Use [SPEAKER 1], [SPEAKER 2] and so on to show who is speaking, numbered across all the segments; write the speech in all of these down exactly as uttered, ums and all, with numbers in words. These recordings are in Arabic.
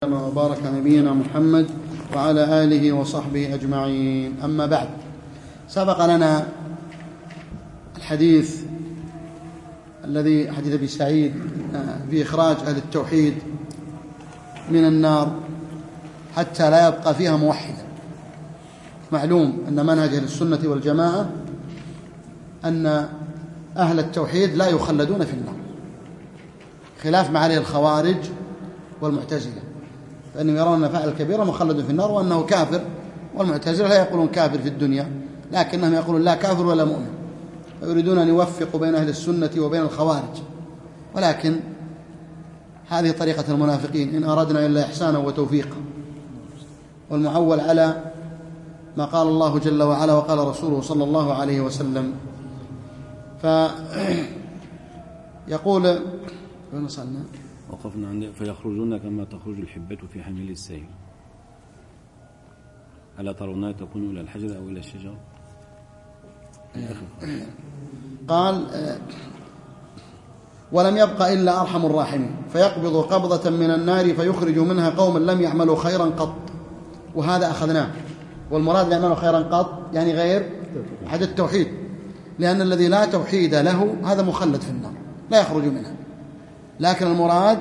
[SPEAKER 1] وبارك نبينا محمد وعلى آله وصحبه أجمعين. أما بعد، سبق لنا الحديث الذي حديث أبي سعيد في إخراج أهل التوحيد من النار حتى لا يبقى فيها موحدا. معلوم أن منهج أهل السنة والجماعة أن أهل التوحيد لا يخلدون في النار، خلاف ما عليه الخوارج والمعتزلة، فإنهم يرون أن فاعل الكبيرة مخلد في النار وأنه كافر، والمعتزلة لا يقولون كافر في الدنيا لكنهم يقولون لا كافر ولا مؤمن، ويريدون أن يوفقوا بين أهل السنة وبين الخوارج، ولكن هذه طريقة المنافقين، إن أردنا إلا إحسانا وتوفيقا. والمعول على ما قال الله جل وعلا وقال رسوله صلى الله عليه وسلم. فيقول وين وصلنا؟
[SPEAKER 2] وقفنا عند فيخرجون كما تخرج الحبة في حميل السيل، ألا ترونها تكون إلى الحجر أو إلى الشجر؟
[SPEAKER 1] قال ولم يبق إلا أرحم الراحمين فيقبض قبضة من النار فيخرج منها قوما لم يعملوا خيرا قط، وهذا أخذناه. والمراد لا يعملوا خيرا قط يعني غير حد التوحيد، لأن الذي لا توحيد له هذا مخلد في النار لا يخرج منها، لكن المراد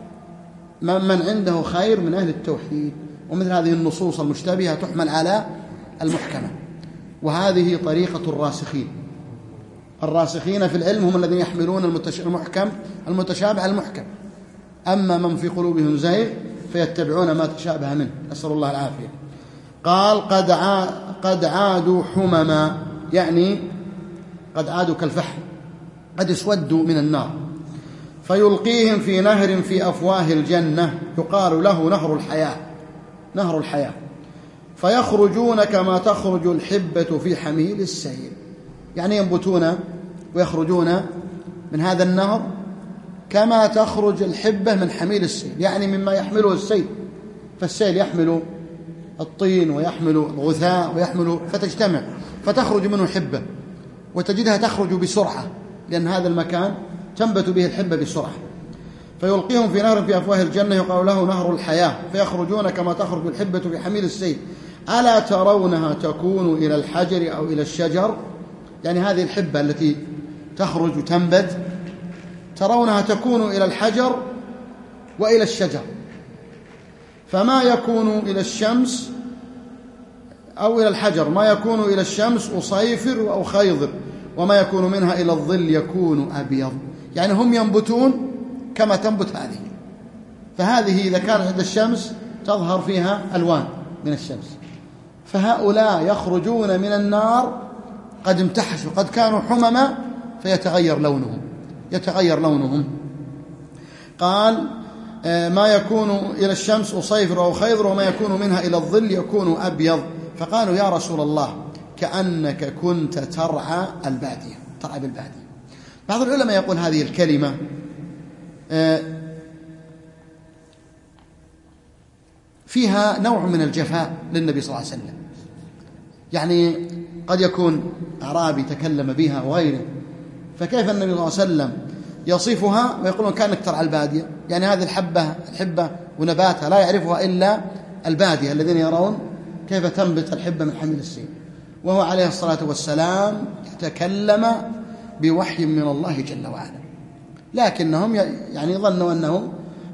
[SPEAKER 1] من عنده خير من أهل التوحيد. ومثل هذه النصوص المشتبهة تحمل على المحكمة، وهذه طريقة الراسخين. الراسخين في العلم هم الذين يحملون المحكم المتشابه المحكم، أما من في قلوبهم زيغ فيتبعون ما تشابه منه، نسأل الله العافية. قال قد قد عادوا حمما، يعني قد عادوا كالفحم، قد اسودوا من النار، فيلقيهم في نهر في أفواه الجنة يقال له نهر الحياة، نهر الحياة، فيخرجون كما تخرج الحبة في حميل السيل، يعني ينبتون ويخرجون من هذا النهر كما تخرج الحبة من حميل السيل، يعني مما يحمله السيل، فالسيل يحمل الطين ويحمل الغثاء ويحمل فتجتمع فتخرج منه حبة، وتجدها تخرج بسرعة لأن هذا المكان تنبت به الحبة بسرعة. فيلقيهم في نهر في أفواه الجنة يقال له نهر الحياة، فيخرجون كما تخرج الحبة في حميل السيل، ألا ترونها تكون إلى الحجر أو إلى الشجر، يعني هذه الحبة التي تخرج وتنبت ترونها تكون إلى الحجر وإلى الشجر، فما يكون إلى الشمس أو إلى الحجر ما يكون إلى الشمس أصيفر أو خيضر، وما يكون منها إلى الظل يكون أبيض، يعني هم ينبتون كما تنبت هذه. فهذه إذا كانت عند الشمس تظهر فيها ألوان من الشمس، فهؤلاء يخرجون من النار قد امتحشوا، قد كانوا حمما فيتغير لونهم يتغير لونهم قال ما يكون إلى الشمس أصيفر أو خيضر، وما يكون منها إلى الظل يكون أبيض. فقالوا يا رسول الله كأنك كنت ترعى البادية، ترعى بالبادية. بعض العلماء يقول هذه الكلمة فيها نوع من الجفاء للنبي صلى الله عليه وسلم، يعني قد يكون أعرابي تكلم بها وغيره، فكيف النبي صلى الله عليه وسلم يصفها ويقولون كأنك ترعى البادية، يعني هذه الحبة الحبة ونباتها لا يعرفها إلا البادية الذين يرون كيف تنبت الحبة من حميل السيل، وهو عليه الصلاة والسلام يتكلم بوحي من الله جل وعلا، لكنهم يعني ظنوا أنه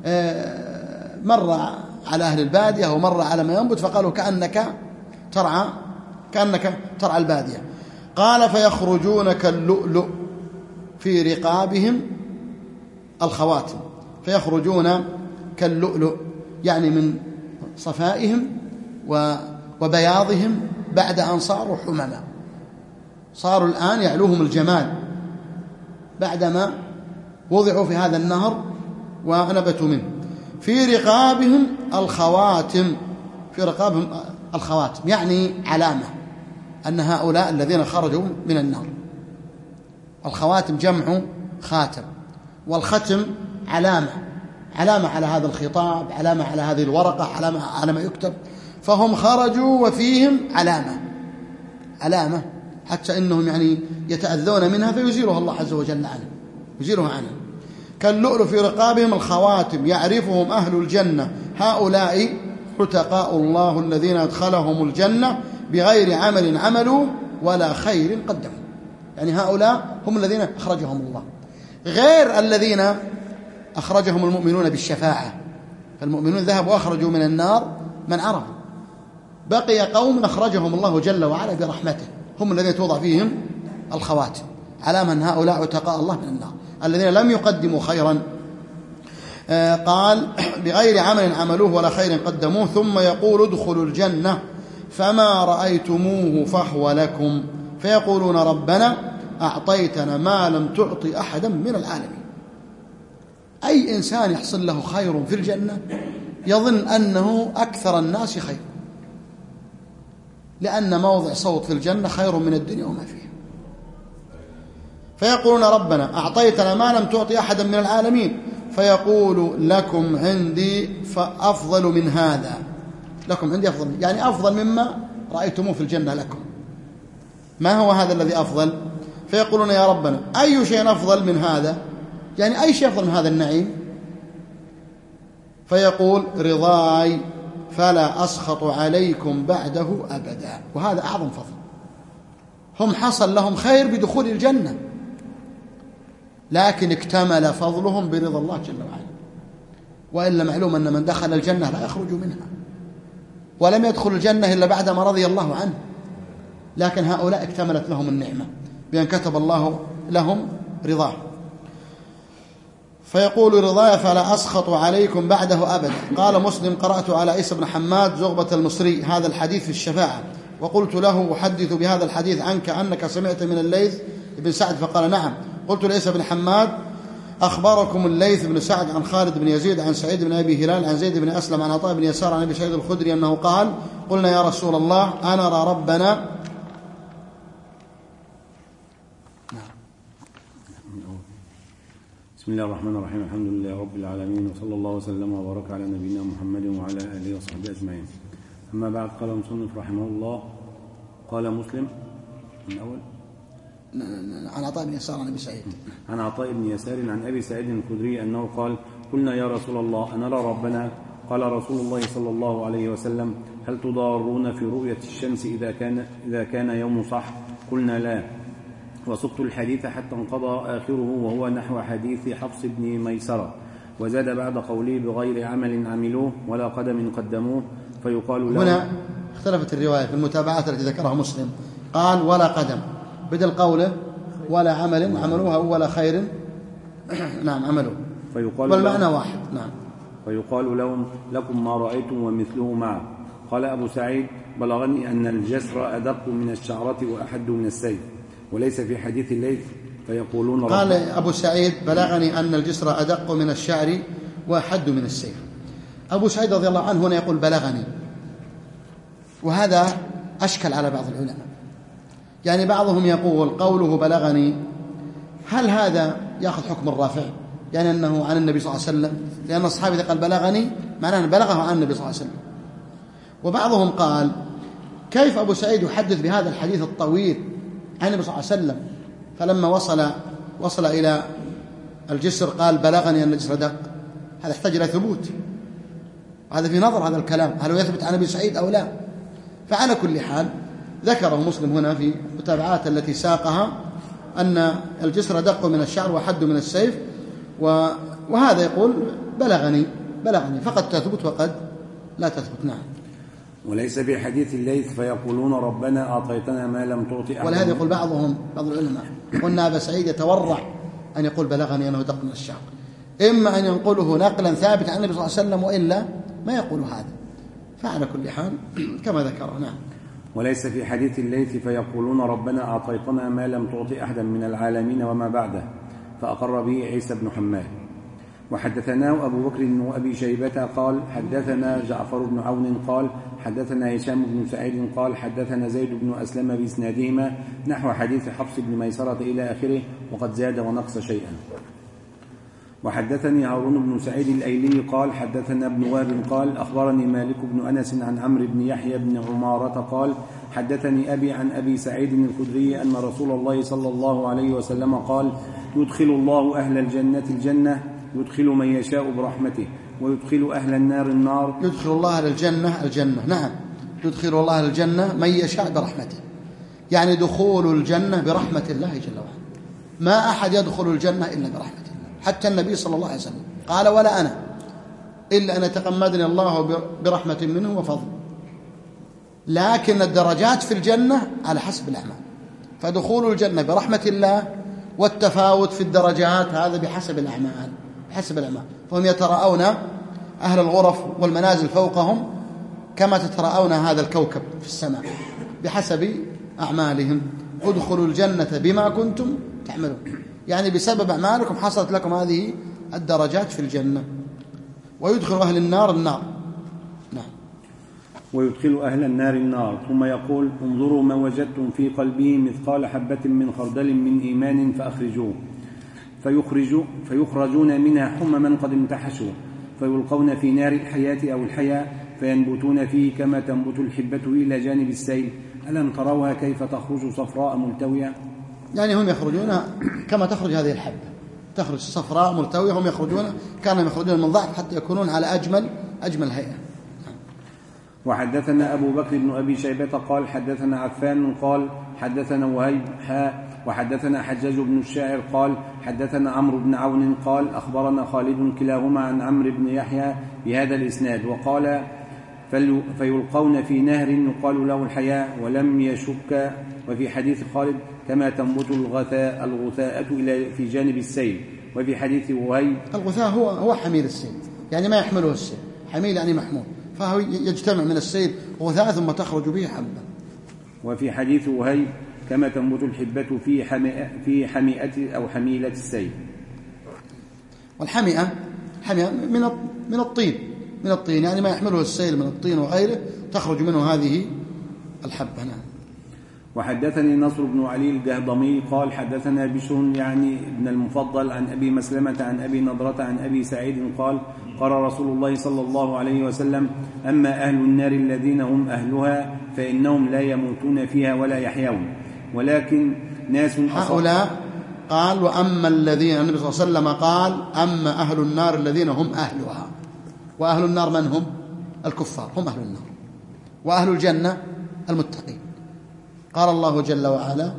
[SPEAKER 1] مر على أهل البادية ومر على ما ينبت فقالوا كأنك ترعى كأنك ترعى البادية. قال فيخرجون كاللؤلؤ في رقابهم الخواتم، فيخرجون كاللؤلؤ يعني من صفائهم وبياضهم بعد أن صاروا حمما، صاروا الآن يعلوهم الجمال بعدما وضعوا في هذا النهر ونبتوا منه. في رقابهم الخواتم، في رقابهم الخواتم يعني علامة أن هؤلاء الذين خرجوا من النار. الخواتم جمع خاتم، والختم علامة علامة على هذا الخطاب، علامة على هذه الورقة، علامة على ما يكتب، فهم خرجوا وفيهم علامة علامة حتى إنهم يعني يتأذون منها فيزيلها الله عز وجل عنه يزيلها عنه. كاللؤلؤ في رقابهم الخواتم يعرفهم أهل الجنة هؤلاء عتقاء الله الذين أدخلهم الجنة بغير عمل عملوا ولا خير قدموا. يعني هؤلاء هم الذين أخرجهم الله، غير الذين أخرجهم المؤمنون بالشفاعة. فالمؤمنون ذهبوا وأخرجوا من النار من عرفوا، بقي قوم أخرجهم الله جل وعلا برحمته، هم الذين توضع فيهم الخواتم، علامة أن هؤلاء عتقاء الله من النار الذين لم يقدموا خيرا. آه قال بغير عمل عملوه ولا خير قدموه، ثم يقول ادخلوا الجنة فما رأيتموه فهو لكم، فيقولون ربنا أعطيتنا ما لم تعطي أحدا من العالمين. أي إنسان يحصل له خير في الجنة يظن أنه أكثر الناس خير، لأن موضع صوت في الجنة خير من الدنيا وما فيها. فيقولون ربنا أعطيتنا ما لم تعطي أحدا من العالمين، فيقول لكم عندي فأفضل من هذا، لكم عندي أفضل، يعني أفضل مما رأيتموه في الجنة لكم. ما هو هذا الذي أفضل؟ فيقولون يا ربنا أي شيء أفضل من هذا، يعني أي شيء أفضل من هذا النعيم؟ فيقول رضاي فلا أسخط عليكم بعده أبدا. وهذا أعظم فضل، هم حصل لهم خير بدخول الجنة، لكن اكتمل فضلهم برضا الله جل وعلا. وإلا معلوم أن من دخل الجنة لا يخرج منها، ولم يدخل الجنة إلا بعدما رضي الله عنه، لكن هؤلاء اكتملت لهم النعمة بأن كتب الله لهم رضاه. فيقول رضاي فلا أسخط عليكم بعده أبدا. قال مسلم قرأت على عيسى بن حماد زغبة المصري هذا الحديث في الشفاعة، وقلت له أحدث بهذا الحديث عنك أنك سمعت من الليث بن سعد، فقال نعم. قلت لعيسى بن حماد أخبركم الليث بن سعد عن خالد بن يزيد عن سعيد بن أبي هلال عن زيد بن أسلم عن عطاء بن يسار عن أبي سعيد الخدري أنه قال قلنا يا رسول الله أنرى ربنا.
[SPEAKER 2] بسم الله الرحمن الرحيم، الحمد لله رب العالمين، وصلى الله وسلم وبارك على نبينا محمد وعلى آله وصحبه أجمعين. أما بعد، قال المصنف رحمه الله، قال مسلم من أول
[SPEAKER 1] عن عطاء بن يسار عن أبي سعيد
[SPEAKER 2] عن عطاء بن يسار عن أبي سعيد الخدري أنه قال قلنا يا رسول الله أنرى ربنا؟ قال رسول الله صلى الله عليه وسلم هل تضارون في رؤية الشمس إذا كان, إذا كان يوم صح؟ قلنا لا، وسقت الحديث حتى انقضى آخره وهو نحو حديث حفص بن ميسرة، وزاد بعد قوله بغير عمل عملوه ولا قدم قدموه، فيقال له.
[SPEAKER 1] هنا اختلفت الرواية في المتابعات التي ذكرها مسلم، قال ولا قدم بدل قوله ولا عمل عملوها ولا خير نعم عملوه،
[SPEAKER 2] فيقال
[SPEAKER 1] والمعنى واحد. نعم.
[SPEAKER 2] فيقال لهم لكم ما رأيتم ومثله معه. قال أبو سعيد بلغني أن الجسر أدق من الشعرة وأحد من السيف، وليس في حديث الليث. فيقولون
[SPEAKER 1] قال أبو سعيد بلغني أن الجسر أدق من الشعر وأحد من السيف. أبو سعيد رضي الله عنه هنا يقول بلغني، وهذا أشكل على بعض العلماء. يعني بعضهم يقول قوله بلغني هل هذا يأخذ حكم الرافع، يعني أنه عن النبي صلى الله عليه وسلم، لأن الصحابي إذا قال بلغني معناه أنه بلغه عن النبي صلى الله عليه وسلم. وبعضهم قال كيف أبو سعيد يحدث بهذا الحديث الطويل عن النبي صلى الله عليه وسلم، فلما وصل وصل إلى الجسر قال بلغني أن الجسر دق؟ هذا يحتاج إلى ثبوت، هذا في نظر هذا الكلام هل هو يثبت عن أبي سعيد أو لا. فعلى كل حال ذكره مسلم هنا في المتابعات التي ساقها أن الجسر دق من الشعر وحد من السيف، وهذا يقول بلغني بلغني فقد تثبت وقد لا تثبت. نعم.
[SPEAKER 2] وليس في حديث الليث فيقولون ربنا أعطيتنا ما لم تعطي أحد.
[SPEAKER 1] ولهذا يقول بعضهم بعض العلماء قلنا أبا سعيد يتورع أن يقول بلغني أنه دق من الشعر، إما أن ينقله نقلا ثابت عن النبي صلى الله عليه وسلم وإلا ما يقول هذا. فعلى كل حال كما ذكر. نعم.
[SPEAKER 2] وليس في حديث الليث فيقولون ربنا أعطيتنا ما لم تعطي أحدا من العالمين وما بعده، فأقر به عيسى بن حماد. وحدثناه أبو بكر وأبي شيبة قال حدثنا جعفر بن عون قال حدثنا هشام بن سعيد قال حدثنا زيد بن أسلم بإسنادهما نحو حديث حفص بن ميسرة إلى آخره، وقد زاد ونقص شيئا. وحدثني هارون بن سعيد الأيلي قال حدثنا ابن وهب قال أخبرني مالك بن أنس عن عمرو بن يحيى بن عمارة قال حدثني أبي عن أبي سعيد الخدري أن رسول الله صلى الله عليه وسلم قال يدخل الله أهل الجنة الجنة يدخل من يشاء برحمته ويدخل أهل النار النار.
[SPEAKER 1] يدخل الله للجنة الجنة، نعم، يدخل الله للجنة من يشاء برحمته، يعني دخول الجنة برحمة الله جل وعلا. ما أحد يدخل الجنة إلا برحمة الله، حتى النبي صلى الله عليه وسلم قال ولا أنا إلا أن يتقمدني الله برحمة منه وفضل. لكن الدرجات في الجنة على حسب الأعمال، فدخول الجنة برحمة الله والتفاوت في الدرجات هذا بحسب الأعمال، بحسب الأعمال. فهم يتراءون أهل الغرف والمنازل فوقهم كما تتراءون هذا الكوكب في السماء بحسب أعمالهم. ادخلوا الجنة بما كنتم تعملون، يعني بسبب أعمالكم حصلت لكم هذه الدرجات في الجنة. ويدخل أهل النار النار، نعم.
[SPEAKER 2] ويدخل أهل النار النار، ثم يقول انظروا ما وجدتم في قلبه مثقال حبة من خردل من إيمان فأخرجوه، فيخرجوا فيخرجون منها حمما قد امتحشوا، فيلقون في نار الحياة أو الحياة فينبتون فيه كما تنبت الحبة إلى جانب السيل. ألم تروها كيف تخرج صفراء ملتوية؟
[SPEAKER 1] يعني هم يخرجون كما تخرج هذه الحبة، تخرج صفراء ملتوية. هم يخرجون كانوا يخرجون من ضعف حتى يكونون على أجمل أجمل هيئة.
[SPEAKER 2] وحدثنا أبو بكر بن أبي شيبة قال حدثنا عفان قال حدثنا وهيب حاء وحدثنا حجاج بن الشاعر قال حدثنا عمرو بن عون قال أخبرنا خالد كلاهما عن عمرو بن يحيى بهذا الإسناد. وقال فيلقون في نهر يقال له الحياة ولم يشك. وفي حديث خالد كما تنبت الغثاء الغثاءة إلى في جانب السيل. وفي حديث وهيب
[SPEAKER 1] الغثاء هو هو حميل السيل، يعني ما يحمله السيل، حميل يعني محمول، فهو يجتمع من السيل غثاء ثم تخرج به حبة.
[SPEAKER 2] وفي حديث وهيب كما تنبت الحبة في حمئة في حمئة أو حميلة السيل.
[SPEAKER 1] والحمئة حمئة من من الطين من الطين يعني ما يحمله السيل من الطين وغيره تخرج منه هذه الحبة. نعم.
[SPEAKER 2] وحدثني نصر بن علي الجهضمي قال حدثنا بشر يعني ابن المفضل عن أبي مسلمة عن أبي نضرة عن أبي سعيد قال قال رسول الله صلى الله عليه وسلم أما أهل النار الذين هم أهلها فإنهم لا يموتون فيها ولا يحيون ولكن ناس
[SPEAKER 1] هؤلاء. قال وأما الذين، النبي صلى الله عليه وسلم قال أما أهل النار الذين هم أهلها. وأهل النار من هم؟ الكفار هم أهل النار، وأهل الجنة المتقين. قال الله جل وعلا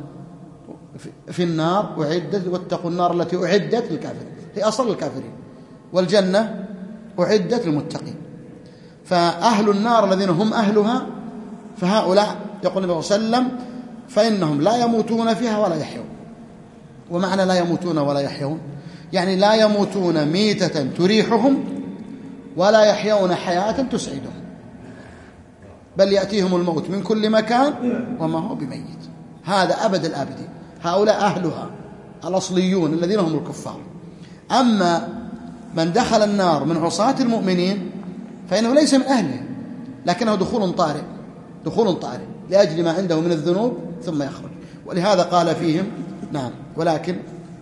[SPEAKER 1] في النار أعدت واتقوا النار التي أعدت للكافرين، هي أصل الكافرين، والجنة أعدت للمتقين. فأهل النار الذين هم أهلها فهؤلاء يقول النبي صلى الله عليه وسلم فإنهم لا يموتون فيها ولا يحيون. ومعنى لا يموتون ولا يحيون يعني لا يموتون ميتة تريحهم ولا يحيون حياة تسعدهم، بل يأتيهم الموت من كل مكان وما هو بميت. هذا أبد الآبدين، هؤلاء أهلها الأصليون الذين هم الكفار. أما من دخل النار من عصاة المؤمنين فإنه ليس من أهله، لكنه دخول طارئ دخول طارئ لأجل ما عنده من الذنوب ثم يخرج. ولهذا قال فيهم نعم ولكن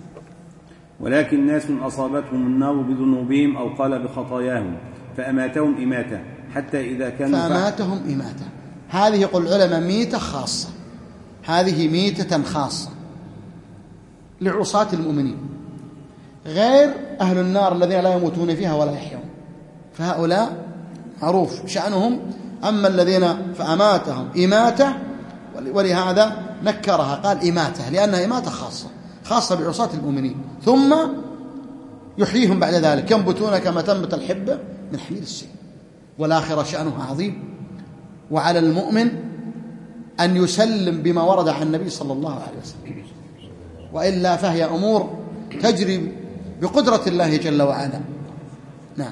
[SPEAKER 2] ولكن ناس أصابتهم النار بذنوبهم أو قال بخطاياهم فأماتهم إماتة حتى إذا كانوا
[SPEAKER 1] فأماتهم إماتة. هذه يقول العلماء ميتة خاصة، هذه ميتة خاصة لعصاة المؤمنين، غير أهل النار الذين لا يموتون فيها ولا يحيون، فهؤلاء معروف شأنهم. أما الذين فأماتهم إماتة، ولهذا نكرها قال إماتة لأنها إماتة خاصة خاصة بعصاة المؤمنين، ثم يحييهم بعد ذلك ينبتون كما تنبت الحبة من حميل السيل. والآخرة شأنها عظيم، وعلى المؤمن أن يسلم بما ورد عن النبي صلى الله عليه وسلم، وإلا فهي أمور تجري بقدرة الله جل وعلا. نعم.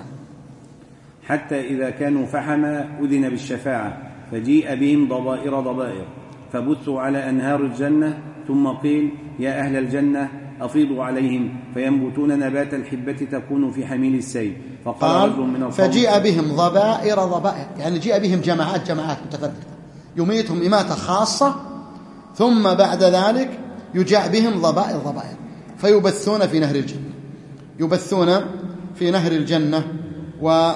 [SPEAKER 2] حتى إذا كانوا فحما أذن بالشفاعة فجيء بهم ضبائر ضبائر فبثوا على أنهار الجنة، ثم قيل يا أهل الجنة أفيضوا عليهم فينبتون نبات الحبة تكون في حميل السيل. فقال رجل من القوم
[SPEAKER 1] فجيء بهم ضبائر ضبائر يعني جيء بهم جماعات جماعات متفرقة يميتهم إماتة خاصة، ثم بعد ذلك يجاء بهم ضبائر ضبائر فيبثون في نهر الجنة يبثون في نهر الجنة و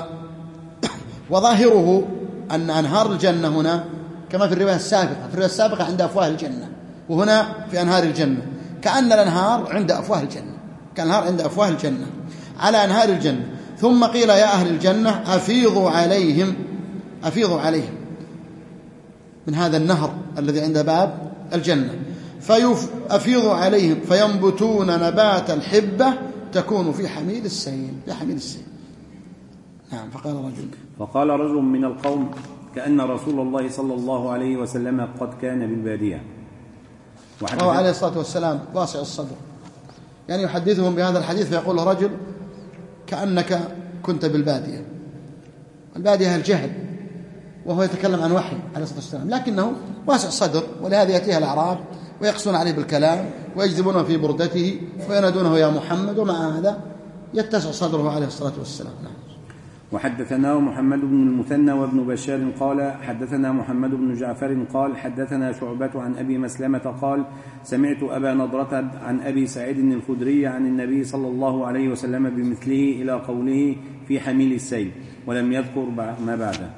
[SPEAKER 1] وظاهره أن أنهار الجنة هنا كما في الرواية السابقة، في الرواية السابقة عند أفواه الجنة، وهنا في أنهار الجنة، كأن الأنهار عند أفواه الجنة، كأنهار عند أفواه الجنة على أنهار الجنة. ثم قيل يا أهل الجنة أفيضوا عليهم أفيضوا عليهم من هذا النهر الذي عند باب الجنة، فأفيضوا عليهم فينبتون نبات الحبة تكون في حميل السيل في حميل السيل. نعم. فقال رجل
[SPEAKER 2] فقال رجل من القوم كأن رسول الله صلى الله عليه وسلم قد كان بالبادية.
[SPEAKER 1] وهو عليه الصلاة والسلام واسع الصدر، يعني يحدثهم بهذا الحديث فيقول له رجل كأنك كنت بالبادية. البادية الجهل، وهو يتكلم عن وحي عليه الصلاة والسلام، لكنه واسع الصدر، ولهذا يأتيها الأعراب ويقصون عليه بالكلام ويجذبونه في بردته وينادونه يا محمد، ومع هذا يتسع صدره عليه الصلاة والسلام. نعم.
[SPEAKER 2] وحدثناه محمد بن المثنى وابن بشار قال حدثنا محمد بن جعفر قال حدثنا شعبة عن أبي مسلمة قال سمعت أبا نضرة عن أبي سعيد الخدري عن النبي صلى الله عليه وسلم بمثله إلى قوله في حميل السيل، ولم يذكر ما بعده.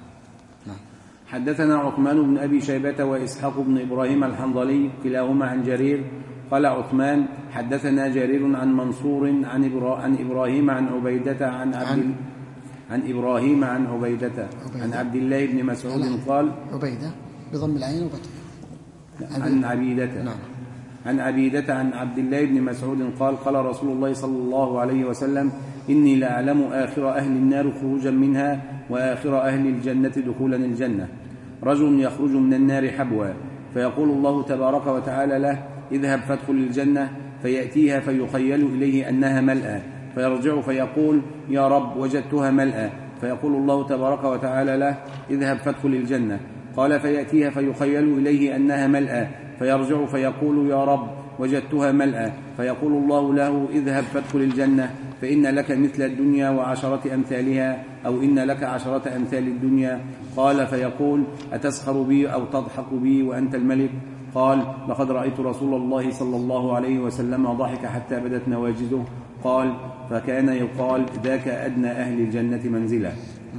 [SPEAKER 2] حدثنا عثمان بن أبي شيبة وإسحاق بن إبراهيم الحنظلي كلاهما عن جرير قال عثمان حدثنا جرير عن منصور عن, إبرا عن إبراهيم عن عبيدة عن عبد عن إبراهيم عن عبيدة, عبيدة عن عبد الله بن مسعود قال
[SPEAKER 1] عبيدة بضم العين وفتحها
[SPEAKER 2] عن عبيدة
[SPEAKER 1] نعم.
[SPEAKER 2] عن عبيدة عن عبد الله بن مسعود قال قال رسول الله صلى الله عليه وسلم إني لأعلم آخر أهل النار خروجا منها وآخر أهل الجنة دخولا الجنة. رجل يخرج من النار حبوا فيقول الله تبارك وتعالى له اذهب فادخل الجنة، فيأتيها فيخيل إليه أنها ملأى، فيرجع فيقول يا رب وجدتها ملأى، فيقول الله تبارك وتعالى له اذهب فادخل الجنة. قال فيأتيها فيخيل إليه أنها ملأى، فيرجع فيقول يا رب وجدتها ملأى، فيقول الله له اذهب فادخل الجنة فإن لك مثل الدنيا وعشرة أمثالها، أو إن لك عشرة أمثال الدنيا. قال فيقول أتسخر بي أو تضحك بي وأنت الملك؟ قال لقد رأيت رسول الله صلى الله عليه وسلم ضحك حتى بدت نواجذه. قال فكان يقال ذاك أدنى أهل الجنة منزلا.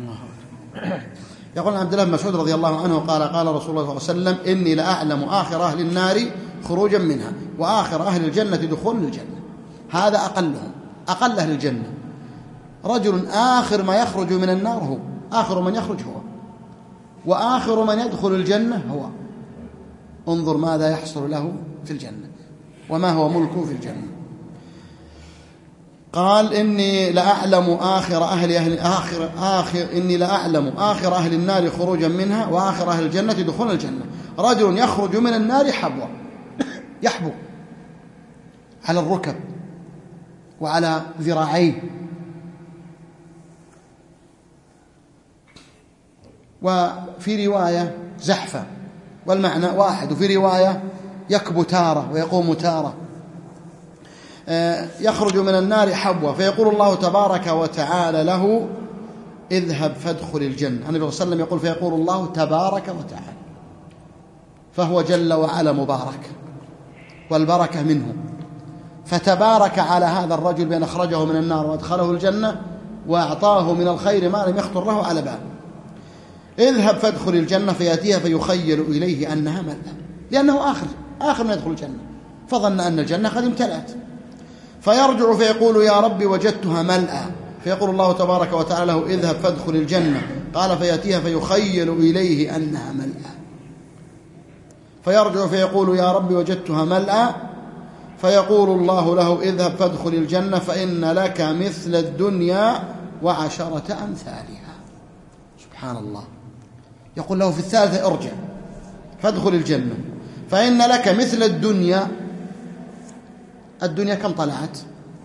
[SPEAKER 1] يقول عبد الله بن مسعود رضي الله عنه قال قال رسول الله صلى الله عليه وسلم إني لأعلم آخر أهل النار خروجا منها وآخر أهل الجنة دخولا الجنة. هذا أقلهم، أقل أهل الجنة رجل آخر ما يخرج من النار هو، آخر من يخرج هو، وآخر من يدخل الجنة هو. انظر ماذا يحصل له في الجنة وما هو ملكه في الجنة. قال إني لأعلم آخر أهل أهل آخر آخر إني لأعلم آخر أهل النار خروجا منها وآخر أهل الجنة دخول الجنة. رجل يخرج من النار حبوا، يحبو على الركب وعلى ذراعيه، وفي رواية زحفة والمعنى واحد، وفي رواية يكبو تارة ويقوم تارة. يخرج من النار حبوة فيقول الله تبارك وتعالى له اذهب فادخل الجنة. النبي صلى الله عليه وسلم يقول فيقول الله تبارك وتعالى، فهو جل وعلا مبارك والبركة منه، فتبارك على هذا الرجل بأن أخرجه من النار وأدخله الجنة وأعطاه من الخير ما لم يخطر له على بال. اذهب فادخل الجنة فيأتيها فيخيل إليه أنها ملأى، لأنه آخر آخر من يدخل الجنة، فظن أن الجنة قد امتلأت، فيرجع فيقول يا رب وجدتها ملأى، فيقول الله تبارك وتعالى له اذهب فادخل الجنة. قال فيأتيها فيخيل إليه أنها ملأى، فيرجع فيقول يا رب وجدتها ملأى، فيقول الله له اذهب فادخل الجنة فإن لك مثل الدنيا وعشرة أمثالها. سبحان الله. يقول له في الثالثة ارجع فادخل الجنة فإن لك مثل الدنيا. الدنيا كم طلعت؟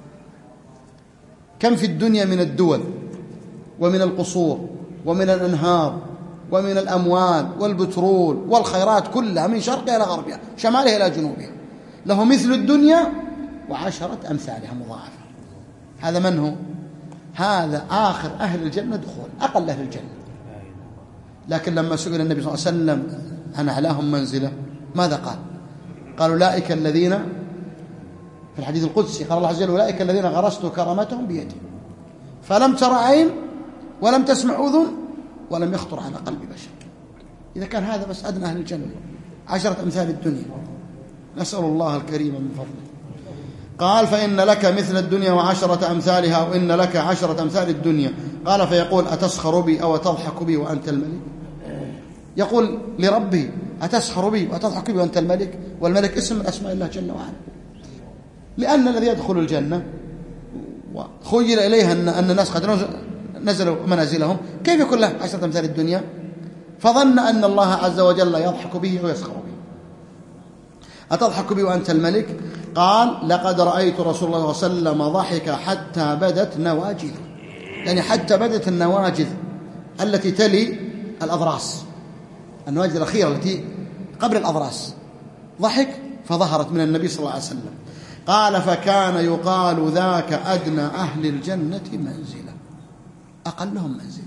[SPEAKER 1] كم في الدنيا من الدول ومن القصور ومن الأنهار ومن الأموال والبترول والخيرات كلها من شرقها إلى غربها شمالها إلى جنوبها، له مثل الدنيا وعشرة أمثالها مضاعفة. هذا من هو؟ هذا آخر أهل الجنة دخول، أقل أهل الجنة. لكن لما سئل النبي صلى الله عليه وسلم عن أعلاهم منزلة ماذا قال؟ قال أولئك الذين في الحديث القدسي قال الله عز وجل أولئك الذين غرست كرامتهم بيدي فلم تر عين ولم تسمع أذن ولم يخطر على قلب بشر. إذا كان هذا بس أدنى أهل الجنة عشرة أمثال الدنيا، نسأل الله الكريم من فضله. قال فإن لك مثل الدنيا وعشرة أمثالها وإن لك عشرة أمثال الدنيا. قال فيقول أتسخر بي أو تضحك بي وأنت الملك؟ يقول لربه أتسخر بي وتضحك بي وأنت الملك؟ والملك اسم من أسماء الله جل وعلا، لأن الذي يدخل الجنة وخيل إليها أن الناس قد نزلوا منازلهم كيف يكون له عشرة أمثال الدنيا؟ فظن أن الله عز وجل يضحك به ويسخر به. أتضحك بي وأنت الملك؟ قال لقد رأيت رسول الله صلى الله عليه وسلم ضحك حتى بدت نواجذ، يعني حتى بدت النواجذ التي تلي الأضراس، النواجذ الأخيرة التي قبل الأضراس، ضحك فظهرت من النبي صلى الله عليه وسلم. قال فكان يقال ذاك أدنى أهل الجنة منزلة، أقلهم منزلة.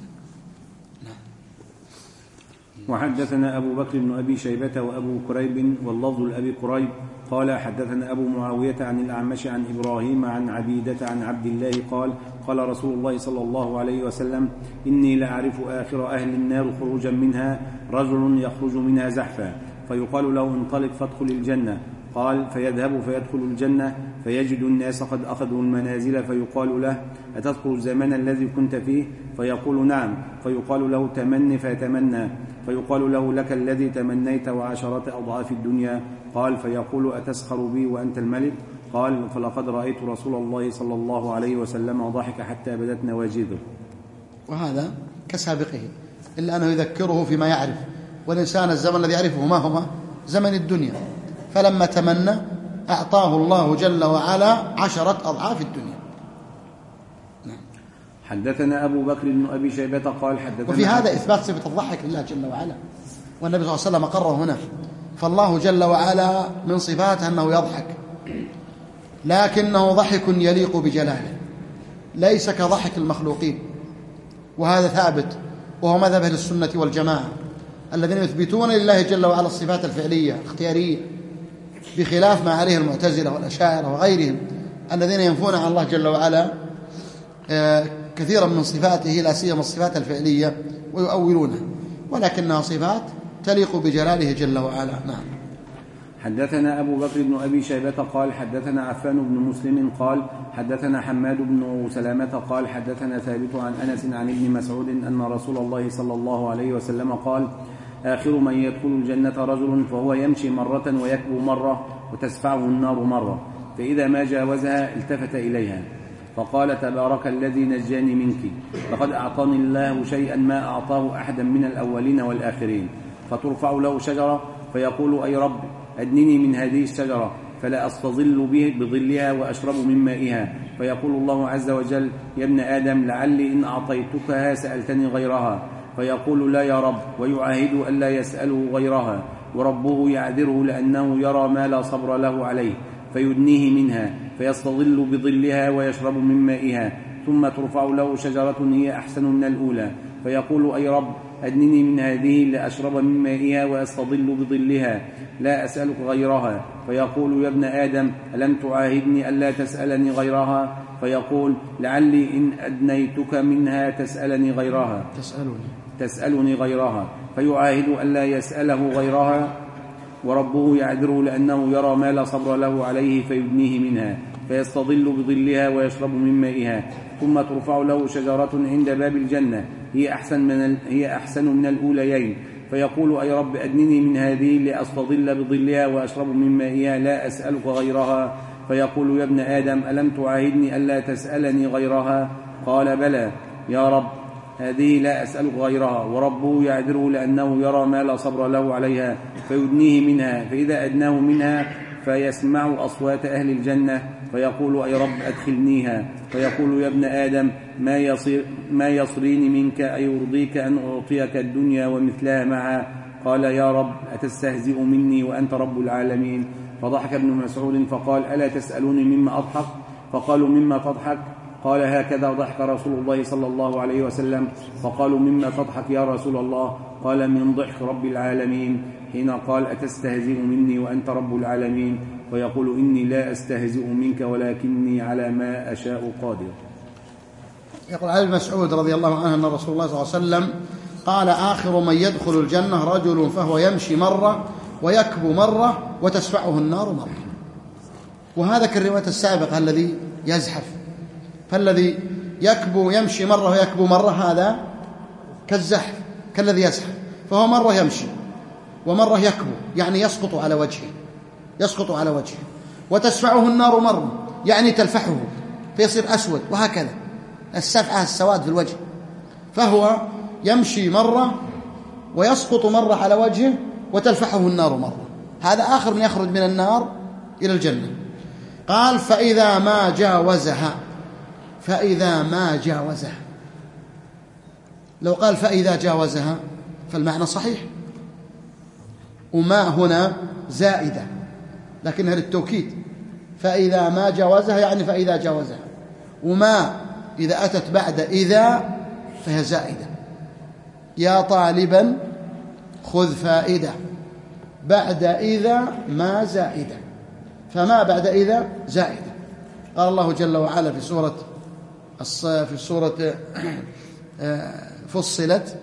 [SPEAKER 2] وحدثنا أبو بكر بن أبي شيبة وأبو كريب واللفظ لأبي كريب قال حدثنا أبو معاوية عن الأعمش عن إبراهيم عن عبيدة عن عبد الله قال قال رسول الله صلى الله عليه وسلم إني لأعرف آخر أهل النار خروجا منها رجل يخرج منها زحفا فيقال له انطلق فادخل الجنة. قال فيذهب فيدخل الجنة فيجد الناس قد أخذوا المنازل فيقال له أتذكر الزمان الذي كنت فيه؟ فيقول نعم. فيقال له تمني فيتمنى فيقال له لك الذي تمنيت وعشرة أضعاف الدنيا. قال فيقول أتسخر بي وأنت الملك؟ قال فلقد رأيت رسول الله صلى الله عليه وسلم ضحك حتى بدت نواجذه.
[SPEAKER 1] وهذا كسابقه إلا أنه يذكره فيما يعرف، والإنسان الزمن الذي يعرفه ما هو زمن الدنيا، فلما تمنى أعطاه الله جل وعلا عشرة أضعاف الدنيا.
[SPEAKER 2] نعم. حدثنا أبو بكر بن أبي شيبة قال حدثنا
[SPEAKER 1] وفي هذا إثبات صفة الضحك لله جل وعلا، والنبي صلى الله عليه وسلم قرر هنا. فالله جل وعلا من صفاته أنه يضحك، لكنه ضحك يليق بجلاله، ليس كضحك المخلوقين، وهذا ثابت، وهو مذهب أهل السنة والجماعة الذين يثبتون لله جل وعلا الصفات الفعلية الاختيارية، بخلاف ما عليه المعتزلة والأشاعرة وغيرهم الذين ينفون عن الله جل وعلا كثيرا من صفاته لا سيما الصفات الفعلية ويؤولونها، ولكنها صفات تليق بجلاله جل وعلا. نعم.
[SPEAKER 2] حدثنا أبو بكر بن أبي شيبة قال حدثنا عفان بن مسلم قال حدثنا حماد بن سلامة قال حدثنا ثابت عن أنس عن ابن مسعود أن رسول الله صلى الله عليه وسلم قال آخر من يدخل الجنة رجل فهو يمشي مرة ويكبو مرة وتسفعه النار مرة، فإذا ما جاوزها التفت إليها فقال تبارك الذي نجاني منك، لقد أعطاني الله شيئا ما أعطاه أحدا من الأولين والآخرين. فترفع له شجرة فيقول أي رب أدنني من هذه الشجرة فلا أستظل به بظلها وأشرب من مائها. فيقول الله عز وجل يا ابن آدم لعلي إن أعطيتكها سألتني غيرها، فيقول لا يا رب، ويعاهد ألا يسأله غيرها، وربه يعذره لأنه يرى ما لا صبر له عليه فيدنيه منها فيستظل بظلها ويشرب من مائها. ثم ترفع له شجرة هي أحسن من الأولى فيقول أي رب أدنني من هذه لأشرب من مائها وأستظل بظلها لا أسألك غيرها. فيقول يا ابن آدم ألم تعاهدني ألا تسألني غيرها؟ فيقول لعلي إن أدنيتك منها تسألني غيرها
[SPEAKER 1] تسألني,
[SPEAKER 2] تسألني غيرها. فيعاهد ألا يسأله غيرها، وربه يعذره لأنه يرى ما لا صبر له عليه فيدنيه منها فيستظل بظلها ويشرب من مائها. ثم ترفع له شجرة عند باب الجنة هي أحسن من, هي أحسن من الأوليين فيقول أي رب أدنني من هذه لأستظل بظلها وأشرب من مائها لا أسألك غيرها. فيقول يا ابن آدم ألم تعاهدني ألا تسألني غيرها؟ قال بلى يا رب هذه لا أسألك غيرها، وربه يعذره لأنه يرى ما لا صبر له عليها فيدنيه منها. فإذا أدناه منها فيسمع أصوات أهل الجنة فيقول أي رب أدخلنيها. فيقول يا ابن آدم ما, يصير ما يصريني منك أي يرضيك أن أعطيك الدنيا ومثلها معها؟ قال يا رب أتستهزئ مني وأنت رب العالمين. فضحك ابن مسعود فقال ألا تسألوني مما أضحك؟ فقالوا مما تضحك؟ قال هكذا ضحك رسول الله صلى الله عليه وسلم. فقالوا مما تضحك يا رسول الله؟ قال من ضحك رب العالمين حين قال أتستهزئ مني وأنت رب العالمين، ويقول إني لا أستهزئ منك ولكني على ما أشاء قادر.
[SPEAKER 1] يقول علي بن مسعود رضي الله عنه أن رسول الله صلى الله عليه وسلم قال آخر من يدخل الجنة رجل فهو يمشي مرة ويكبو مرة وتسفعه النار مرة. وهذا كالرواية السابقة الذي يزحف. فالذي يكبو يمشي مرة ويكبو مرة هذا كالزحف، كالذي يزحف، فهو مرة يمشي ومرة يكبو، يعني يسقط على وجهه، يسقط على وجهه. وتسفعه النار مرة، يعني تلفحه فيصير أسود، وهكذا السفعة السواد في الوجه. فهو يمشي مرة ويسقط مرة على وجهه وتلفحه النار مرة. هذا آخر من يخرج من النار إلى الجنة. قال فإذا ما جاوزها، فإذا ما جاوزها. لو قال فإذا جاوزها فالمعنى صحيح، وما هنا زائدة لكنها للتوكيد، فإذا ما جاوزها يعني فإذا جاوزها، وما إذا أتت بعد إذا فهي زائدة. يا طالبا خذ فائدة، بعد إذا ما زائدة، فما بعد إذا زائدة. قال الله جل وعلا في سورة في سورة فصلت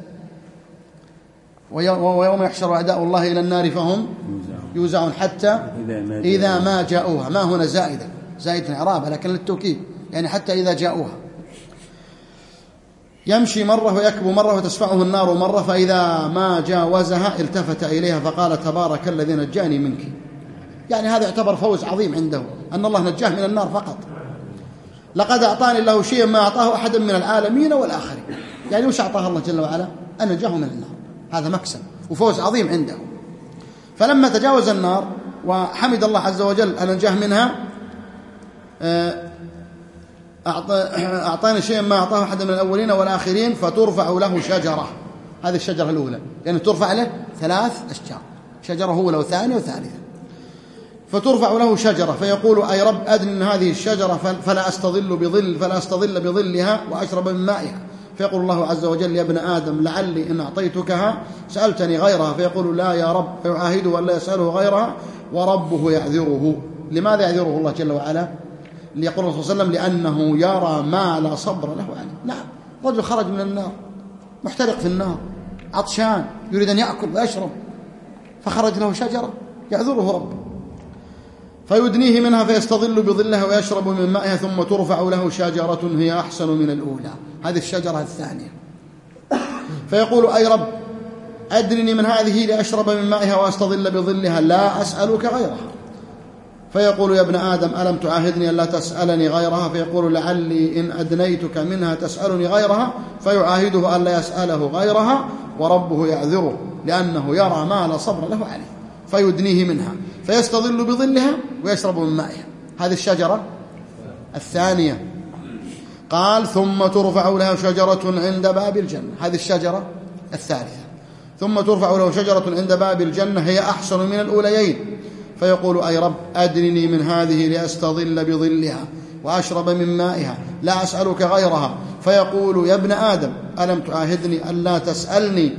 [SPEAKER 1] ويوم يحشر أعداء الله إلى النار فهم يوزعون حتى إذا ما جاءوها. ما هنا زائدة، زائدة إعرابها لكن للتوكيد، يعني حتى إذا جاءوها. يمشي مرة ويكبو مرة وتسفعه النار مرة، فإذا ما جاوزها التفت إليها فقال تبارك الذي نجاني منك. يعني هذا يعتبر فوز عظيم عنده أن الله نجاه من النار فقط. لقد أعطاني الله شيئا ما أعطاه أحدا من العالمين والآخرين. يعني وش أعطاه الله جل وعلا؟ أن نجاه من النار. هذا مكسب وفوز عظيم عنده. فلما تجاوز النار وحمد الله عز وجل أن نجاه منها، أعطاني شيئا ما أعطاه أحد من الأولين والآخرين، فترفع له شجرة. هذه الشجرة الأولى، يعني ترفع له ثلاث أشجار، شجرة أولى وثانية وثالثة. فترفع له شجرة فيقول أي رب أدن من هذه الشجرة فلا أستظل بظل فلا أستظل بظلها وأشرب من مائها. فيقول الله عز وجل يا ابن آدم لعلي إن أعطيتكها سألتني غيرها. فيقول لا يا رب، فيعاهده أن لا يسأله غيرها وربه يعذره. لماذا يعذره الله جل وعلا؟ ليقول الرسول صلى الله عليه وسلم لأنه يرى ما لا صبر له عليه. نعم، رجل خرج من النار محترق في النار عطشان يريد أن يأكل ويشرب، فخرج له شجرة يعذره ربه فيدنيه منها فيستظل بظلها ويشرب من مائها، ثم ترفع له شجرة هي أحسن من الأولى. هذه الشجرة الثانية. فيقول أي رب أدنني من هذه لأشرب من مائها وأستظل بظلها لا أسألك غيرها. فيقول يا ابن آدم ألم تعاهدني أن لا تسألني غيرها؟ فيقول لعلي إن أدنيتك منها تسألني غيرها. فيعاهده أن لا يسأله غيرها وربه يعذره لأنه يرى ما لا صبر له عليه. فيدنيه منها فيستظل بظلها ويشرب من مائها. هذه الشجرة الثانية. قال ثم ترفع له شجرة عند باب الجنة. هذه الشجرة الثالثة. ثم ترفع له شجرة عند باب الجنة هي أحسن من الأوليين. فيقول أي رب أدنني من هذه لأستظل بظلها وأشرب من مائها لا أسألك غيرها. فيقول يا ابن آدم ألم تعاهدني ألا تسألني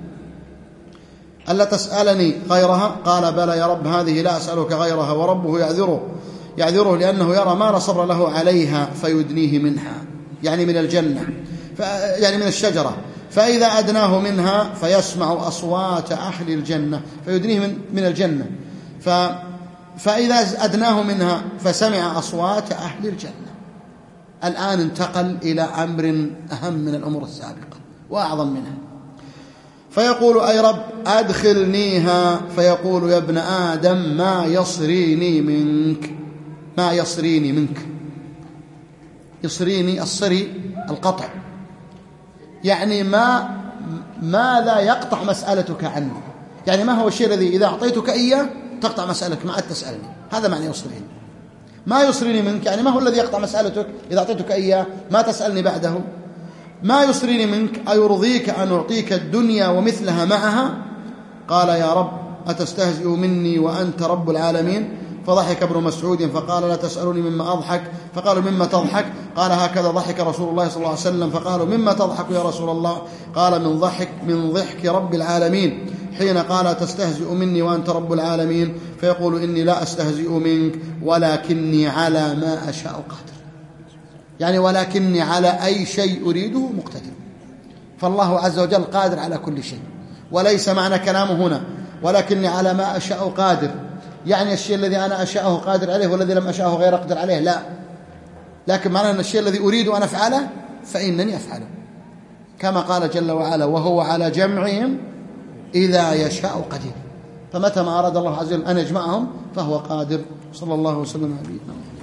[SPEAKER 1] ألا تسألني غيرها؟ قال بلى يا رب هذه لا أسألك غيرها وربه يعذره يعذره لأنه يرى ما لا صبر له عليها. فيدنيه منها يعني من الجنة، يعني من الشجرة. فإذا أدناه منها فيسمع أصوات أهل الجنة. فيدنيه من, من الجنة ف فإذا أدناه منها فسمع أصوات أهل الجنة. الآن انتقل إلى أمر أهم من الأمور السابقة وأعظم منها. فيقول أي رب أدخلنيها. فيقول يا ابن آدم ما يصريني منك ما يصريني منك يصريني الصري القطع، يعني ما ما لا يقطع مسألتك عنه. يعني ما هو الشيء الذي إذا أعطيتك إياه تقطع مسألتك ما عاد تسألني؟ هذا معنى يصريني. ما يصريني منك يعني ما هو الذي يقطع مسألتك إذا أعطيتك إياه ما تسألني بعده؟ ما يصريني منك أيرضيك أن أعطيك الدنيا ومثلها معها؟ قال يا رب أتستهزئ مني وأنت رب العالمين؟ فضحك ابن مسعود فقال لا تسألوني مما أضحك. فقالوا مما تضحك؟ قال هكذا ضحك رسول الله صلى الله عليه وسلم. فقالوا مما تضحك يا رسول الله؟ قال من ضحك من ضحك رب العالمين حين قال تستهزئ مني وأنت رب العالمين. فيقول إني لا أستهزئ منك ولكني على ما أشاء قادر، يعني ولكني على أي شيء أريده مقتدر. فالله عز وجل قادر على كل شيء، وليس معنى كلامه هنا ولكني على ما أشاء قادر يعني الشيء الذي أنا أشاءه قادر عليه والذي لم أشاءه غير أقدر عليه، لا، لكن معنى أن الشيء الذي أريد أن أفعله فإنني أفعله، كما قال جل وعلا: وهو على جمعهم إذا يشاء قدير. فمتى ما أراد الله عز وجل أن يجمعهم فهو قادر. صلى الله وسلم على نبينا محمد.